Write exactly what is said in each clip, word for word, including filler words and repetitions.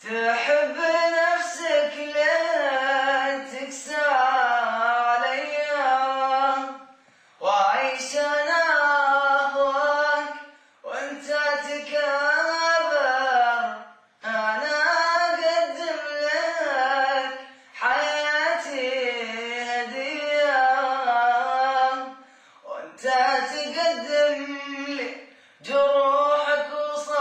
تحب نفسك لا تكسى عليا، وأعيش أنا أهواك وأنت تكابر. أنا أقدم لك حياتي هدية، وأنت تقدم لي جروحك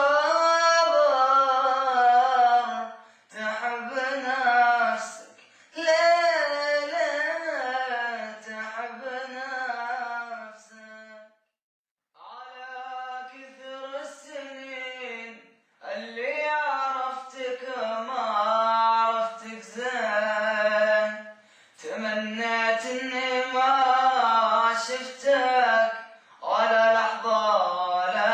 وصبر. تحب نفسك لا لا تحب نفسك. على كثر السنين اللي عرفتك ما عرفتك زين، تمنيت اني ما شفتك ولا لحظة ولا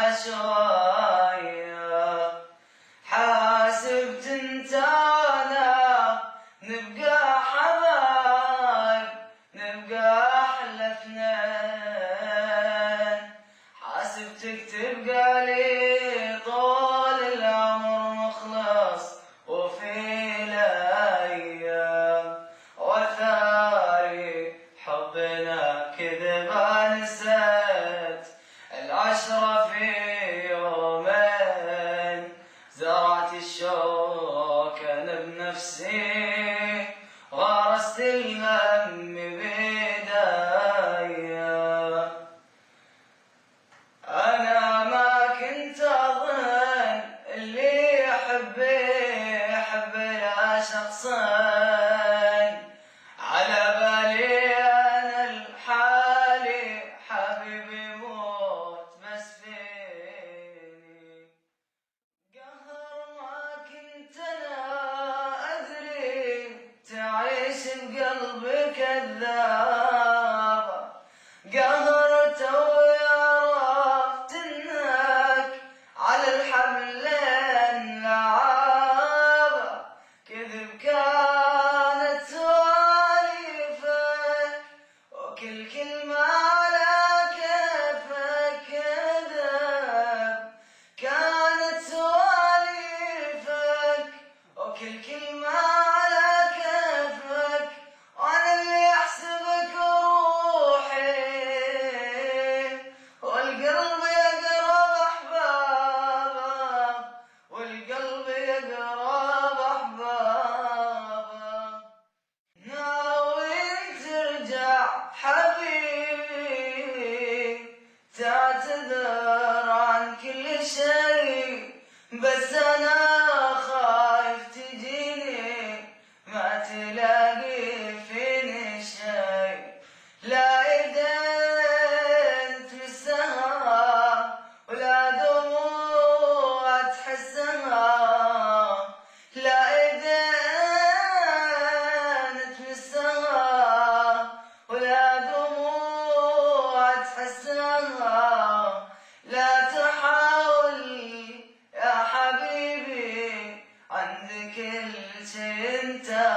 شوية. حاسبت انت وانا نبقى حبايب، نبقى احلى اثنين. حاسبتك تبقى لي طول العمر مخلص وفي الايام، وثاري حبنا كذبا نسيت العشرة في يومين. زرعت الشوك انا بنفسي، غرست الهم بداية. انا ما كنت اظن اللي يحب يحب لا شخصين، على بالي انا الحالي حبيبي يموت بس فيني. قهر ما كنت انا ادري تعيش بقلبي كذابة. قهر توي عرفت انك على الحبلين لعابة. كذب كانت سواليفك وكل كلمة على كيفك كذب. كانت سواليفك وكل كلمة على كيفك، وأنا اللي أحسبك روحي والقلب يقرب أحبابه، والقلب يقرب أحبابه. ناوي ترجع حبيبي تعتذر عن كل شيء، بس أنا خايف تجيني ما تلاقي فيني شيء. لا ايدين تمسها ولا دموع تحسها، لا ايدين تمسها ولا دموع تحسها. لا تحاول يا حبيبي عندك كل شي انت